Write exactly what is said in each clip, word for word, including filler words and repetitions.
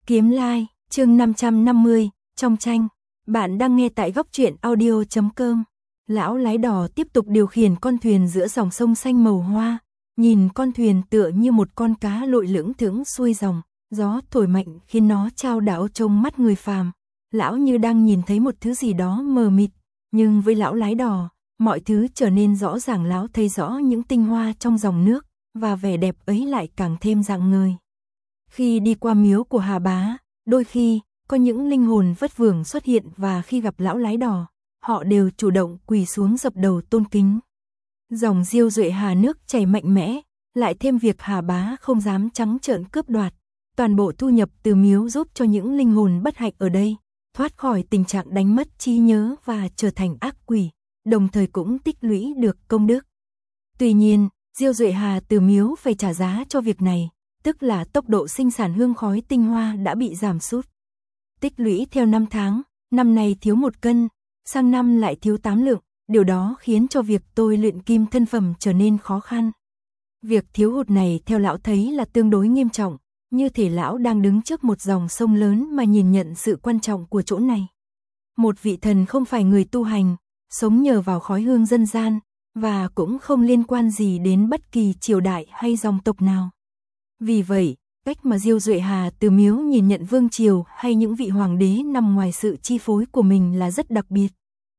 Kiếm Lai, chương năm trăm năm mươi, trong tranh. Bạn đang nghe tại góc truyện audio chấm com. Lão lái đò tiếp tục điều khiển con thuyền giữa dòng sông xanh màu hoa, nhìn con thuyền tựa như một con cá lội lững thững xuôi dòng, gió thổi mạnh khiến nó chao đảo trong mắt người phàm. Lão như đang nhìn thấy một thứ gì đó mờ mịt, nhưng với lão lái đò, mọi thứ trở nên rõ ràng. Lão thấy rõ những tinh hoa trong dòng nước, và vẻ đẹp ấy lại càng thêm rạng ngời. Khi đi qua miếu của Hà Bá, đôi khi có những linh hồn vất vưởng xuất hiện, và khi gặp lão lái đò, họ đều chủ động quỳ xuống dập đầu tôn kính. Dòng Diêu Duệ Hà nước chảy mạnh mẽ, lại thêm việc Hà Bá không dám trắng trợn cướp đoạt, toàn bộ thu nhập từ miếu giúp cho những linh hồn bất hạnh ở đây thoát khỏi tình trạng đánh mất trí nhớ và trở thành ác quỷ, đồng thời cũng tích lũy được công đức. Tuy nhiên, Diêu Duệ Hà từ miếu phải trả giá cho việc này, tức là tốc độ sinh sản hương khói tinh hoa đã bị giảm sút. Tích lũy theo năm tháng, năm này thiếu một cân, sang năm lại thiếu tám lượng, điều đó khiến cho việc tôi luyện kim thân phẩm trở nên khó khăn. Việc thiếu hụt này theo lão thấy là tương đối nghiêm trọng, như thể lão đang đứng trước một dòng sông lớn mà nhìn nhận sự quan trọng của chỗ này. Một vị thần không phải người tu hành, sống nhờ vào khói hương dân gian, và cũng không liên quan gì đến bất kỳ triều đại hay dòng tộc nào. Vì vậy, cách mà Diêu Duệ Hà từ miếu nhìn nhận vương triều hay những vị hoàng đế nằm ngoài sự chi phối của mình là rất đặc biệt.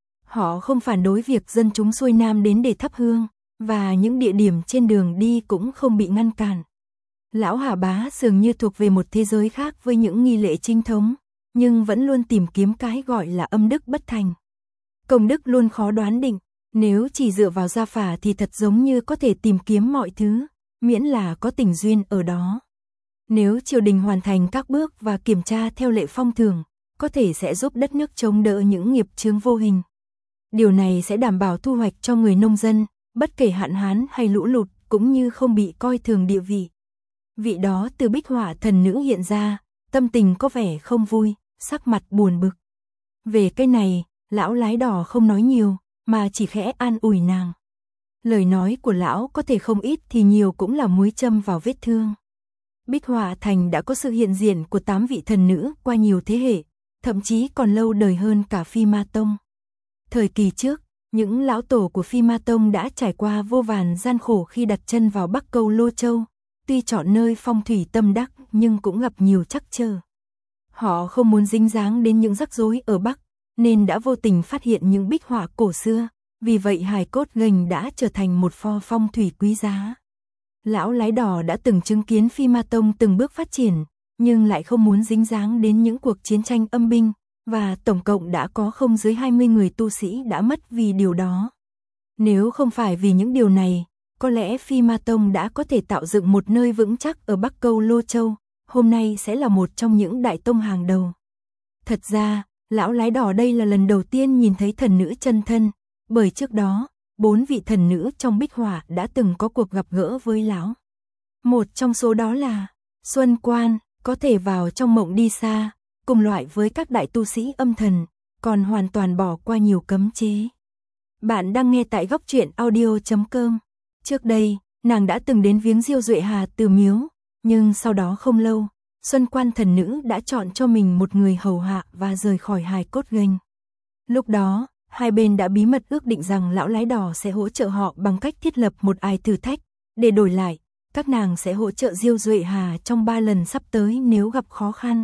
Họ không phản đối việc dân chúng xuôi nam đến để thắp hương, và những địa điểm trên đường đi cũng không bị ngăn cản. Lão Hà Bá dường như thuộc về một thế giới khác với những nghi lễ chính thống, nhưng vẫn luôn tìm kiếm cái gọi là âm đức bất thành. Công đức luôn khó đoán định, nếu chỉ dựa vào gia phả thì thật giống như có thể tìm kiếm mọi thứ, miễn là có tình duyên ở đó. Nếu triều đình hoàn thành các bước và kiểm tra theo lệ phong thường, có thể sẽ giúp đất nước chống đỡ những nghiệp chướng vô hình. Điều này sẽ đảm bảo thu hoạch cho người nông dân, bất kể hạn hán hay lũ lụt, cũng như không bị coi thường địa vị. Vị đó từ bích họa thần nữ hiện ra, tâm tình có vẻ không vui, sắc mặt buồn bực. Về cái này, lão lái đò không nói nhiều, mà chỉ khẽ an ủi nàng. Lời nói của lão có thể không ít thì nhiều cũng là muối châm vào vết thương. Bích Họa Thành đã có sự hiện diện của tám vị thần nữ qua nhiều thế hệ, thậm chí còn lâu đời hơn cả Phi Ma Tông. Thời kỳ trước, những lão tổ của Phi Ma Tông đã trải qua vô vàn gian khổ khi đặt chân vào Bắc Câu Lô Châu, tuy chọn nơi phong thủy tâm đắc nhưng cũng gặp nhiều trắc trở. Họ không muốn dính dáng đến những rắc rối ở Bắc, nên đã vô tình phát hiện những bích họa cổ xưa, vì vậy hài cốt gành đã trở thành một pho phong thủy quý giá. Lão lái đò đã từng chứng kiến Phi Ma Tông từng bước phát triển, nhưng lại không muốn dính dáng đến những cuộc chiến tranh âm binh, và tổng cộng đã có không dưới hai mươi người tu sĩ đã mất vì điều đó. Nếu không phải vì những điều này, có lẽ Phi Ma Tông đã có thể tạo dựng một nơi vững chắc ở Bắc Câu Lô Châu, hôm nay sẽ là một trong những đại tông hàng đầu. Thật ra, lão lái đò đây là lần đầu tiên nhìn thấy thần nữ chân thân, bởi trước đó, bốn vị thần nữ trong bích họa đã từng có cuộc gặp gỡ với lão. Một trong số đó là Xuân Quan, có thể vào trong mộng đi xa, cùng loại với các đại tu sĩ âm thần, còn hoàn toàn bỏ qua nhiều cấm chế. Bạn đang nghe tại góc truyện audio chấm com. Trước đây, nàng đã từng đến viếng Diêu Duệ Hà từ miếu, nhưng sau đó không lâu, Xuân Quan thần nữ đã chọn cho mình một người hầu hạ và rời khỏi hài cốt gành. Lúc đó, hai bên đã bí mật ước định rằng lão lái đò sẽ hỗ trợ họ bằng cách thiết lập một ai thử thách, để đổi lại, các nàng sẽ hỗ trợ Diêu Duệ Hà trong ba lần sắp tới nếu gặp khó khăn.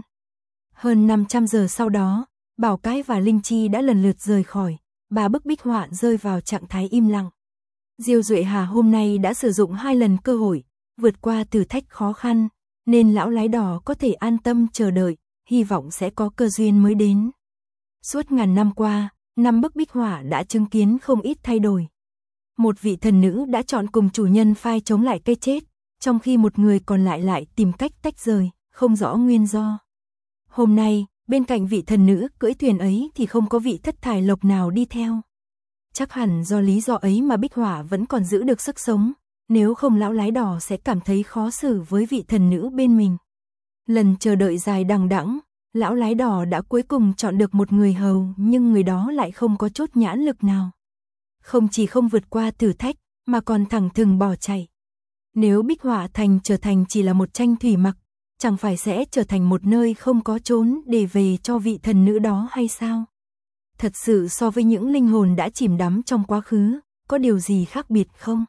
Hơn năm trăm giờ sau đó, Bảo Cái và Linh Chi đã lần lượt rời khỏi, ba bức bích họa rơi vào trạng thái im lặng. Diêu Duệ Hà hôm nay đã sử dụng hai lần cơ hội, vượt qua thử thách khó khăn, nên lão lái đò có thể an tâm chờ đợi, hy vọng sẽ có cơ duyên mới đến. Suốt ngàn năm qua, năm bức bích họa đã chứng kiến không ít thay đổi. Một vị thần nữ đã chọn cùng chủ nhân phai chống lại cái chết, trong khi một người còn lại lại tìm cách tách rời, không rõ nguyên do. Hôm nay, bên cạnh vị thần nữ cưỡi thuyền ấy thì không có vị thất thải lộc nào đi theo. Chắc hẳn do lý do ấy mà bích họa vẫn còn giữ được sức sống, nếu không lão lái đò sẽ cảm thấy khó xử với vị thần nữ bên mình. Lần chờ đợi dài đằng đẵng, lão lái đò đã cuối cùng chọn được một người hầu, nhưng người đó lại không có chút nhãn lực nào. Không chỉ không vượt qua thử thách, mà còn thẳng thừng bỏ chạy. Nếu Bích Họa Thành trở thành chỉ là một tranh thủy mặc, chẳng phải sẽ trở thành một nơi không có chốn để về cho vị thần nữ đó hay sao? Thật sự so với những linh hồn đã chìm đắm trong quá khứ, có điều gì khác biệt không?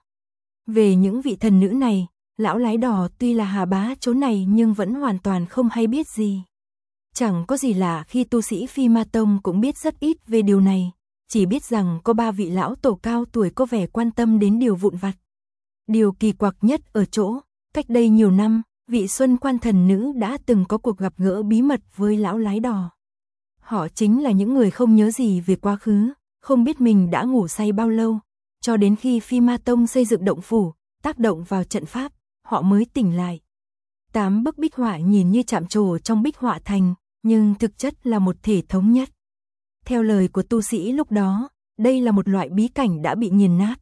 Về những vị thần nữ này, lão lái đỏ tuy là hà bá chỗ này nhưng vẫn hoàn toàn không hay biết gì. Chẳng có gì lạ khi tu sĩ Phi Ma Tông cũng biết rất ít về điều này, chỉ biết rằng có ba vị lão tổ cao tuổi có vẻ quan tâm đến điều vụn vặt. Điều kỳ quặc nhất ở chỗ, cách đây nhiều năm, vị Xuân Quan thần nữ đã từng có cuộc gặp gỡ bí mật với lão lái đỏ. Họ chính là những người không nhớ gì về quá khứ, không biết mình đã ngủ say bao lâu, cho đến khi Phi Ma Tông xây dựng động phủ, tác động vào trận pháp, họ mới tỉnh lại. Tám bức bích họa nhìn như chạm trổ trong bích họa thành, nhưng thực chất là một thể thống nhất. Theo lời của tu sĩ lúc đó, đây là một loại bí cảnh đã bị nghiền nát.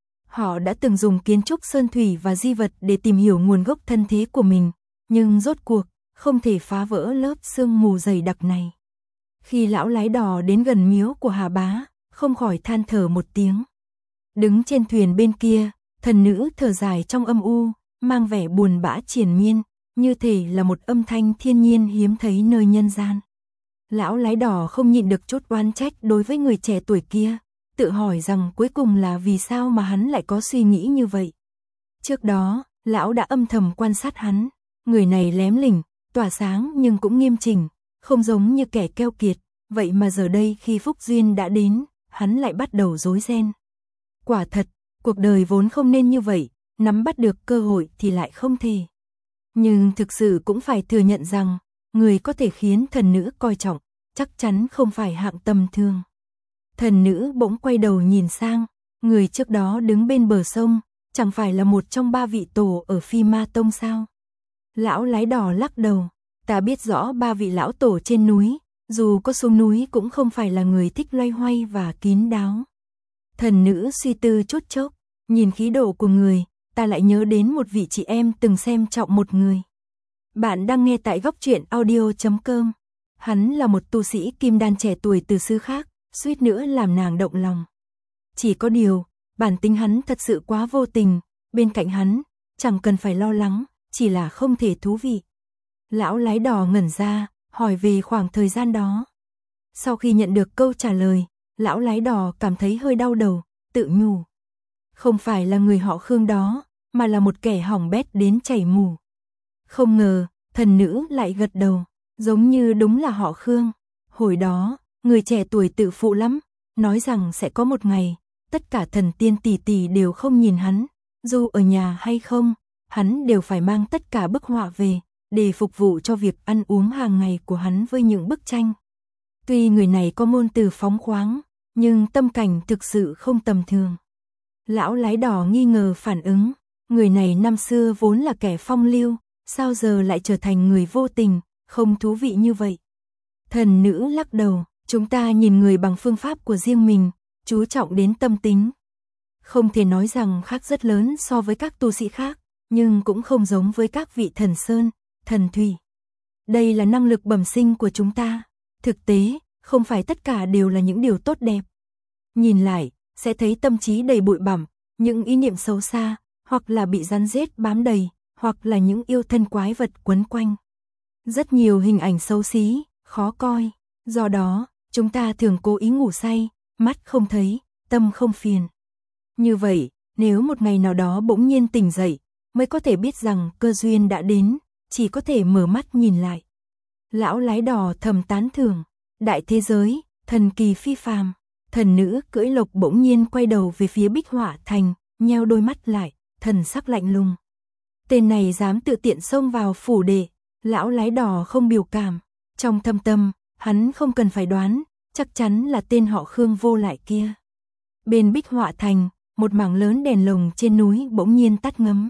Họ đã từng dùng kiến trúc sơn thủy và di vật để tìm hiểu nguồn gốc thân thế của mình, nhưng rốt cuộc, không thể phá vỡ lớp sương mù dày đặc này. Khi lão lái đỏ đến gần miếu của Hà Bá, không khỏi than thở một tiếng. Đứng trên thuyền bên kia, thần nữ thở dài trong âm u, mang vẻ buồn bã triền miên, như thể là một âm thanh thiên nhiên hiếm thấy nơi nhân gian. Lão lái đỏ không nhịn được chút oán trách đối với người trẻ tuổi kia, tự hỏi rằng cuối cùng là vì sao mà hắn lại có suy nghĩ như vậy. Trước đó, lão đã âm thầm quan sát hắn, người này lém lỉnh, tỏa sáng nhưng cũng nghiêm chỉnh, không giống như kẻ keo kiệt, vậy mà giờ đây khi phúc duyên đã đến, hắn lại bắt đầu rối ren. Quả thật, cuộc đời vốn không nên như vậy, nắm bắt được cơ hội thì lại không thể. Nhưng thực sự cũng phải thừa nhận rằng, người có thể khiến thần nữ coi trọng, chắc chắn không phải hạng tầm thường. Thần nữ bỗng quay đầu nhìn sang, người trước đó đứng bên bờ sông, chẳng phải là một trong ba vị tổ ở Phi Ma Tông sao? Lão lái đỏ lắc đầu, ta biết rõ ba vị lão tổ trên núi, dù có xuống núi cũng không phải là người thích loay hoay và kín đáo. Thần nữ suy tư chút chốc, nhìn khí độ của người, ta lại nhớ đến một vị chị em từng xem trọng một người. Bạn đang nghe tại góc truyện audio chấm com. Hắn là một tu sĩ kim đan trẻ tuổi từ xứ khác, suýt nữa làm nàng động lòng. Chỉ có điều, bản tính hắn thật sự quá vô tình, bên cạnh hắn, chẳng cần phải lo lắng, chỉ là không thể thú vị. Lão lái đỏ ngẩn ra, hỏi về khoảng thời gian đó. Sau khi nhận được câu trả lời, lão lái đỏ cảm thấy hơi đau đầu, tự nhủ. Không phải là người họ Khương đó, mà là một kẻ hỏng bét đến chảy mù. Không ngờ, thần nữ lại gật đầu, giống như đúng là họ Khương. Hồi đó, người trẻ tuổi tự phụ lắm, nói rằng sẽ có một ngày, tất cả thần tiên tỷ tỷ đều không nhìn hắn, dù ở nhà hay không, hắn đều phải mang tất cả bức họa về, để phục vụ cho việc ăn uống hàng ngày của hắn với những bức tranh. Tuy người này có ngôn từ phóng khoáng, nhưng tâm cảnh thực sự không tầm thường. Lão lái đỏ nghi ngờ phản ứng, người này năm xưa vốn là kẻ phong lưu, sao giờ lại trở thành người vô tình, không thú vị như vậy. Thần nữ lắc đầu, chúng ta nhìn người bằng phương pháp của riêng mình, chú trọng đến tâm tính. Không thể nói rằng khác rất lớn so với các tu sĩ khác, nhưng cũng không giống với các vị thần sơn, thần thủy. Đây là năng lực bẩm sinh của chúng ta. Thực tế, không phải tất cả đều là những điều tốt đẹp. Nhìn lại, sẽ thấy tâm trí đầy bụi bặm, những ý niệm xấu xa, hoặc là bị rắn rết bám đầy, hoặc là những yêu thân quái vật quấn quanh. Rất nhiều hình ảnh xấu xí, khó coi. Do đó, chúng ta thường cố ý ngủ say, mắt không thấy, tâm không phiền. Như vậy, nếu một ngày nào đó bỗng nhiên tỉnh dậy, mới có thể biết rằng cơ duyên đã đến, chỉ có thể mở mắt nhìn lại. Lão lái đỏ thầm tán thưởng, đại thế giới, thần kỳ phi phàm. Thần nữ cưỡi lộc bỗng nhiên quay đầu về phía bích họa thành, nheo đôi mắt lại, thần sắc lạnh lùng. Tên này dám tự tiện xông vào phủ đệ, lão lái đỏ không biểu cảm. Trong thâm tâm, hắn không cần phải đoán, chắc chắn là tên họ Khương vô lại kia. Bên bích họa thành, một mảng lớn đèn lồng trên núi bỗng nhiên tắt ngấm.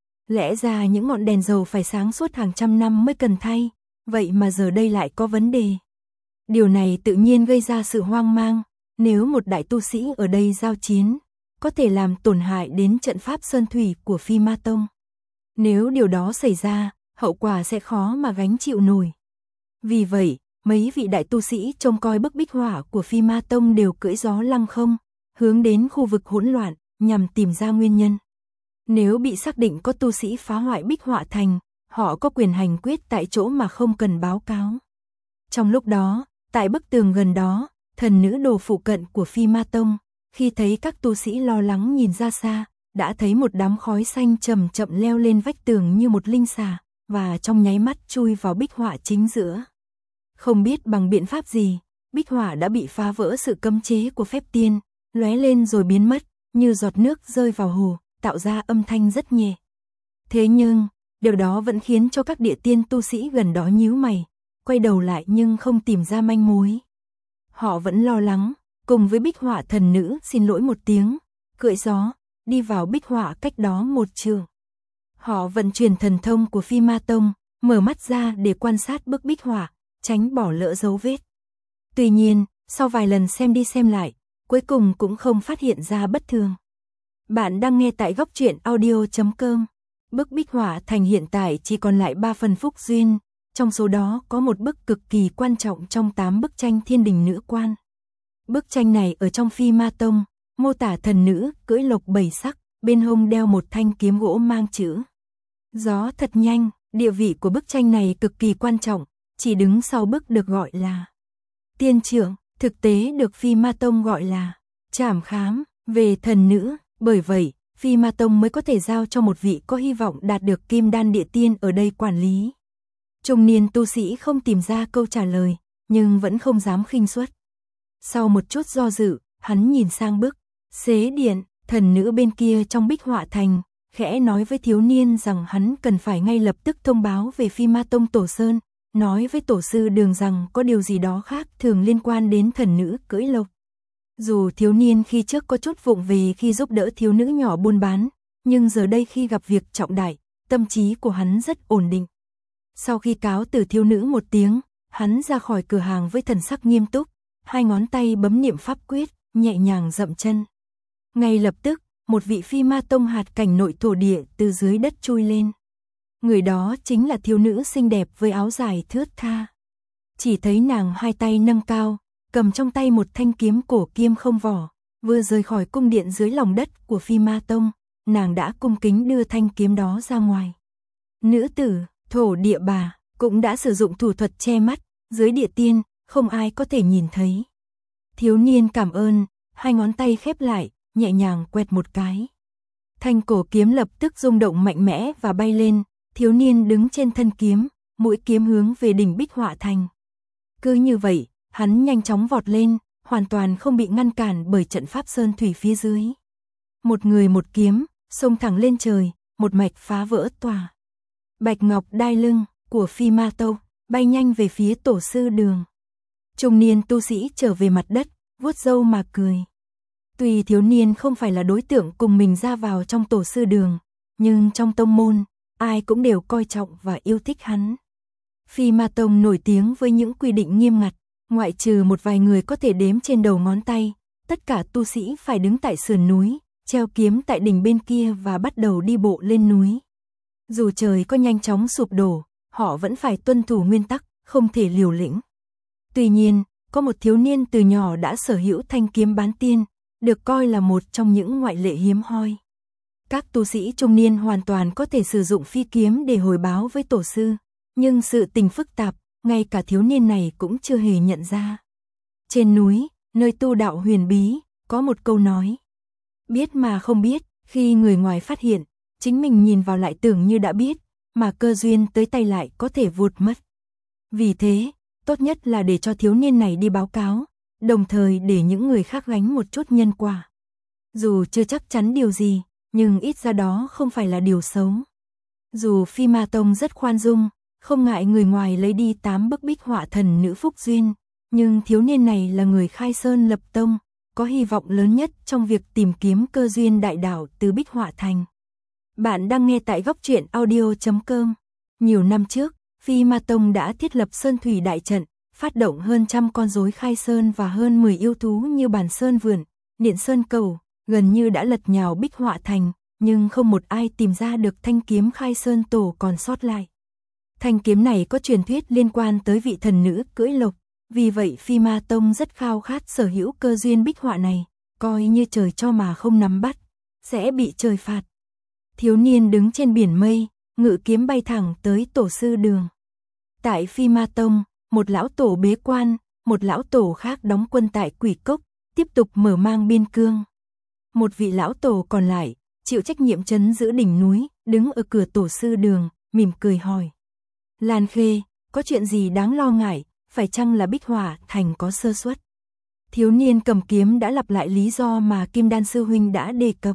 Lẽ ra những ngọn đèn dầu phải sáng suốt hàng trăm năm mới cần thay, vậy mà giờ đây lại có vấn đề. Điều này tự nhiên gây ra sự hoang mang, nếu một đại tu sĩ ở đây giao chiến, có thể làm tổn hại đến trận pháp sơn thủy của Phi Ma Tông. Nếu điều đó xảy ra, hậu quả sẽ khó mà gánh chịu nổi. Vì vậy, mấy vị đại tu sĩ trông coi bức bích họa của Phi Ma Tông đều cưỡi gió lăng không, hướng đến khu vực hỗn loạn, nhằm tìm ra nguyên nhân. Nếu bị xác định có tu sĩ phá hoại bích họa thành, họ có quyền hành quyết tại chỗ mà không cần báo cáo. Trong lúc đó, tại bức tường gần đó, thần nữ đồ phụ cận của Phi Ma Tông, khi thấy các tu sĩ lo lắng nhìn ra xa, đã thấy một đám khói xanh chậm chậm leo lên vách tường như một linh xà, và trong nháy mắt chui vào bích họa chính giữa. Không biết bằng biện pháp gì, bích họa đã bị phá vỡ sự cấm chế của phép tiên, lóe lên rồi biến mất, như giọt nước rơi vào hồ, tạo ra âm thanh rất nhẹ. Thế nhưng, điều đó vẫn khiến cho các địa tiên tu sĩ gần đó nhíu mày, quay đầu lại nhưng không tìm ra manh mối. Họ vẫn lo lắng, cùng với bích họa thần nữ xin lỗi một tiếng, cưỡi gió, đi vào bích họa cách đó một trường. Họ vận chuyển thần thông của Phi Ma Tông, mở mắt ra để quan sát bức bích họa, tránh bỏ lỡ dấu vết. Tuy nhiên, sau vài lần xem đi xem lại, cuối cùng cũng không phát hiện ra bất thường. Bạn đang nghe tại góc truyện audio chấm com. Bức bích họa thành hiện tại chỉ còn lại ba phần phúc duyên, trong số đó có một bức cực kỳ quan trọng trong tám bức tranh Thiên Đình Nữ Quan. Bức tranh này ở trong Phi Ma Tông, mô tả thần nữ cưỡi lộc bảy sắc, bên hông đeo một thanh kiếm gỗ mang chữ gió thật nhanh. Địa vị của bức tranh này cực kỳ quan trọng, chỉ đứng sau bức được gọi là tiên trưởng, thực tế được Phi Ma Tông gọi là trảm khám về thần nữ. Bởi vậy, Phi Ma Tông mới có thể giao cho một vị có hy vọng đạt được kim đan địa tiên ở đây quản lý. Trung niên tu sĩ không tìm ra câu trả lời, nhưng vẫn không dám khinh suất. Sau một chút do dự, hắn nhìn sang bức xế điện, thần nữ bên kia trong bích họa thành, khẽ nói với thiếu niên rằng hắn cần phải ngay lập tức thông báo về Phi Ma Tông Tổ Sơn, nói với tổ sư Đường rằng có điều gì đó khác thường liên quan đến thần nữ cưỡi lộc. Dù thiếu niên khi trước có chút vụng về khi giúp đỡ thiếu nữ nhỏ buôn bán, nhưng giờ đây khi gặp việc trọng đại, tâm trí của hắn rất ổn định. Sau khi cáo từ thiếu nữ một tiếng, hắn ra khỏi cửa hàng với thần sắc nghiêm túc, hai ngón tay bấm niệm pháp quyết, nhẹ nhàng dậm chân. Ngay lập tức, một vị Phi Ma Tông hạt cảnh nội thổ địa từ dưới đất chui lên. Người đó chính là thiếu nữ xinh đẹp với áo dài thướt tha. Chỉ thấy nàng hai tay nâng cao, cầm trong tay một thanh kiếm cổ kiếm không vỏ, vừa rời khỏi cung điện dưới lòng đất của Phi Ma Tông, nàng đã cung kính đưa thanh kiếm đó ra ngoài. Nữ tử, thổ địa bà, cũng đã sử dụng thủ thuật che mắt, dưới địa tiên, không ai có thể nhìn thấy. Thiếu niên cảm ơn, hai ngón tay khép lại, nhẹ nhàng quẹt một cái. Thanh cổ kiếm lập tức rung động mạnh mẽ và bay lên, thiếu niên đứng trên thân kiếm, mũi kiếm hướng về đỉnh bích họa thành. Cứ như vậy, hắn nhanh chóng vọt lên, hoàn toàn không bị ngăn cản bởi trận pháp sơn thủy phía dưới. Một người một kiếm, xông thẳng lên trời, một mạch phá vỡ tòa Bạch Ngọc Đai Lưng của Phi Ma Tông, bay nhanh về phía tổ sư Đường. Trung niên tu sĩ trở về mặt đất, vuốt râu mà cười. Tuy thiếu niên không phải là đối tượng cùng mình ra vào trong tổ sư Đường, nhưng trong tông môn, ai cũng đều coi trọng và yêu thích hắn. Phi Ma Tông nổi tiếng với những quy định nghiêm ngặt, ngoại trừ một vài người có thể đếm trên đầu ngón tay, tất cả tu sĩ phải đứng tại sườn núi, treo kiếm tại đỉnh bên kia và bắt đầu đi bộ lên núi. Dù trời có nhanh chóng sụp đổ, họ vẫn phải tuân thủ nguyên tắc, không thể liều lĩnh. Tuy nhiên, có một thiếu niên từ nhỏ đã sở hữu thanh kiếm bán tiên, được coi là một trong những ngoại lệ hiếm hoi. Các tu sĩ trung niên hoàn toàn có thể sử dụng phi kiếm để hồi báo với tổ sư, nhưng sự tình phức tạp, ngay cả thiếu niên này cũng chưa hề nhận ra. Trên núi, nơi tu đạo huyền bí, có một câu nói: biết mà không biết, khi người ngoài phát hiện, chính mình nhìn vào lại tưởng như đã biết, mà cơ duyên tới tay lại có thể vụt mất. Vì thế, tốt nhất là để cho thiếu niên này đi báo cáo, đồng thời để những người khác gánh một chút nhân quả. Dù chưa chắc chắn điều gì, nhưng ít ra đó không phải là điều xấu. Dù Phi Ma Tông rất khoan dung, không ngại người ngoài lấy đi tám bức bích họa thần nữ phúc duyên, nhưng thiếu niên này là người khai sơn lập tông, có hy vọng lớn nhất trong việc tìm kiếm cơ duyên đại đạo từ bích họa thành. Bạn đang nghe tại góc truyện audio chấm com. Nhiều năm trước, Phi Ma Tông đã thiết lập sơn thủy đại trận, phát động hơn trăm con rối khai sơn và hơn mười yêu thú như bàn sơn vườn, điện sơn cầu, gần như đã lật nhào bích họa thành, nhưng không một ai tìm ra được thanh kiếm khai sơn tổ còn sót lại. Thanh kiếm này có truyền thuyết liên quan tới vị thần nữ cưỡi lộc, vì vậy Phi Ma Tông rất khao khát sở hữu cơ duyên bích họa này, coi như trời cho mà không nắm bắt, sẽ bị trời phạt. Thiếu niên đứng trên biển mây, ngự kiếm bay thẳng tới tổ sư đường. Tại Phi Ma Tông, một lão tổ bế quan, một lão tổ khác đóng quân tại Quỷ Cốc, tiếp tục mở mang biên cương. Một vị lão tổ còn lại, chịu trách nhiệm trấn giữ đỉnh núi, đứng ở cửa tổ sư đường, mỉm cười hỏi. Lan Khê, có chuyện gì đáng lo ngại, phải chăng là Bích Hỏa Thành có sơ suất? Thiếu niên cầm kiếm đã lặp lại lý do mà Kim Đan sư huynh đã đề cập.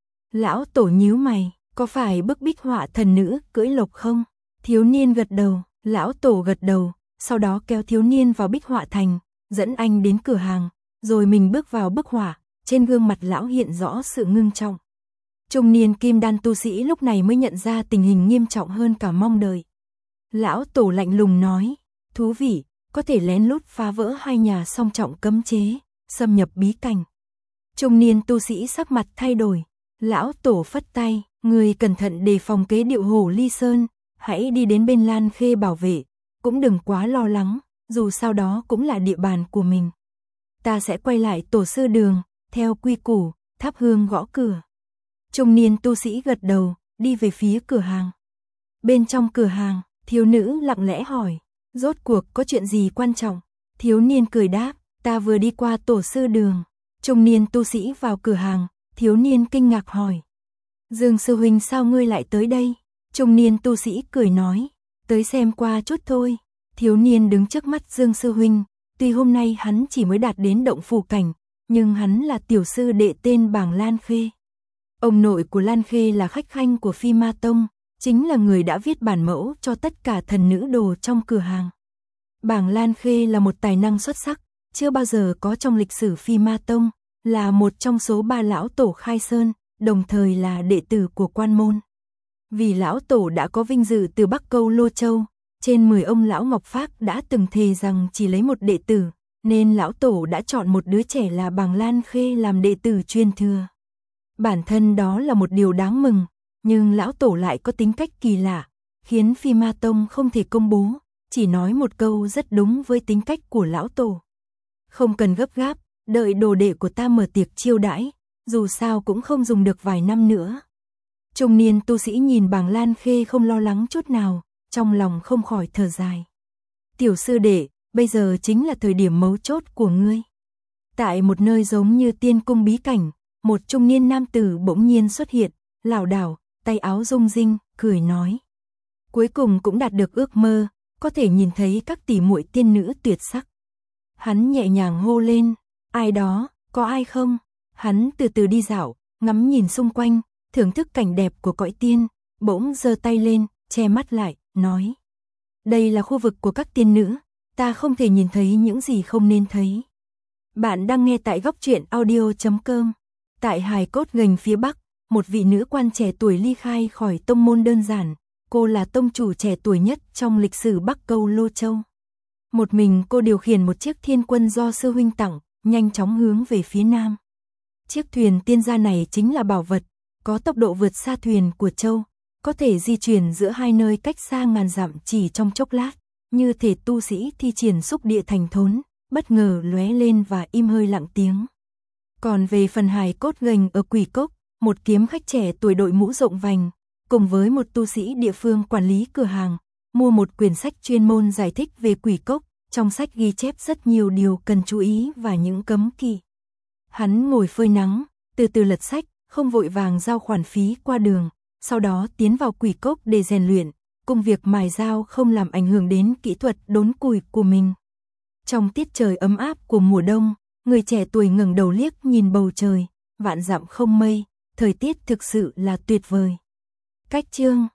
Lão tổ nhíu mày, có phải bức Bích Hỏa thần nữ cưỡi lộc không? Thiếu niên gật đầu, lão tổ gật đầu, sau đó kéo thiếu niên vào Bích Hỏa Thành, dẫn anh đến cửa hàng, rồi mình bước vào bức hỏa, trên gương mặt lão hiện rõ sự ngưng trọng. Trung niên Kim Đan tu sĩ lúc này mới nhận ra tình hình nghiêm trọng hơn cả mong đợi. Lão tổ lạnh lùng nói, thú vị, có thể lén lút phá vỡ hai nhà song trọng cấm chế, xâm nhập bí cảnh. Trung niên tu sĩ sắc mặt thay đổi, lão tổ phất tay, người cẩn thận đề phòng kế điệu Hổ Ly Sơn, hãy đi đến bên Lan Khê bảo vệ, cũng đừng quá lo lắng, dù sao đó cũng là địa bàn của mình. Ta sẽ quay lại tổ sư đường, theo quy củ, thắp hương gõ cửa. Trung niên tu sĩ gật đầu, đi về phía cửa hàng. Bên trong cửa hàng, thiếu nữ lặng lẽ hỏi, rốt cuộc có chuyện gì quan trọng? Thiếu niên cười đáp, ta vừa đi qua tổ sư đường. Trung niên tu sĩ vào cửa hàng, thiếu niên kinh ngạc hỏi, Dương sư huynh sao ngươi lại tới đây? Trung niên tu sĩ cười nói, tới xem qua chút thôi. Thiếu niên đứng trước mắt Dương sư huynh, tuy hôm nay hắn chỉ mới đạt đến động phủ cảnh, nhưng hắn là tiểu sư đệ tên Bàng Lan Khê. Ông nội của Lan Khê là khách khanh của Phi Ma Tông, chính là người đã viết bản mẫu cho tất cả thần nữ đồ trong cửa hàng. Bàng Lan Khê là một tài năng xuất sắc, chưa bao giờ có trong lịch sử Phi Ma Tông, là một trong số ba lão tổ khai sơn, đồng thời là đệ tử của quan môn. Vì lão tổ đã có vinh dự từ Bắc Câu Lô Châu, trên mười ông lão Ngọc Phác đã từng thề rằng chỉ lấy một đệ tử, nên lão tổ đã chọn một đứa trẻ là Bàng Lan Khê làm đệ tử truyền thừa. Bản thân đó là một điều đáng mừng, nhưng lão tổ lại có tính cách kỳ lạ, khiến Phi Ma Tông không thể công bố, chỉ nói một câu rất đúng với tính cách của lão tổ. Không cần gấp gáp, đợi đồ đệ của ta mở tiệc chiêu đãi, dù sao cũng không dùng được vài năm nữa. Trung niên tu sĩ nhìn Bàng Lan Khê không lo lắng chút nào, trong lòng không khỏi thở dài. Tiểu sư đệ, bây giờ chính là thời điểm mấu chốt của ngươi. Tại một nơi giống như tiên cung bí cảnh, một trung niên nam tử bỗng nhiên xuất hiện, lảo đảo, tay áo rung rinh, cười nói. Cuối cùng cũng đạt được ước mơ, có thể nhìn thấy các tỷ muội tiên nữ tuyệt sắc. Hắn nhẹ nhàng hô lên, ai đó, có ai không? Hắn từ từ đi dạo, ngắm nhìn xung quanh, thưởng thức cảnh đẹp của cõi tiên, bỗng giơ tay lên, che mắt lại, nói. Đây là khu vực của các tiên nữ, ta không thể nhìn thấy những gì không nên thấy. Bạn đang nghe tại góc truyện audio chấm com. Tại Hài Cốt Gành phía Bắc, một vị nữ quan trẻ tuổi ly khai khỏi tông môn đơn giản, cô là tông chủ trẻ tuổi nhất trong lịch sử Bắc Câu Lô Châu. Một mình cô điều khiển một chiếc thiên quân do sư huynh tặng, nhanh chóng hướng về phía nam. Chiếc thuyền tiên gia này chính là bảo vật, có tốc độ vượt xa thuyền của Châu, có thể di chuyển giữa hai nơi cách xa ngàn dặm chỉ trong chốc lát, như thể tu sĩ thi triển xúc địa thành thốn, bất ngờ lóe lên và im hơi lặng tiếng. Còn về phần Hài Cốt Gành ở Quỷ Cốc, một kiếm khách trẻ tuổi đội mũ rộng vành, cùng với một tu sĩ địa phương quản lý cửa hàng, mua một quyển sách chuyên môn giải thích về Quỷ Cốc, trong sách ghi chép rất nhiều điều cần chú ý và những cấm kỵ. Hắn ngồi phơi nắng, từ từ lật sách, không vội vàng giao khoản phí qua đường, sau đó tiến vào Quỷ Cốc để rèn luyện, công việc mài dao không làm ảnh hưởng đến kỹ thuật đốn củi của mình. Trong tiết trời ấm áp của mùa đông, người trẻ tuổi ngẩng đầu liếc nhìn bầu trời, vạn dặm không mây, thời tiết thực sự là tuyệt vời. Cách chương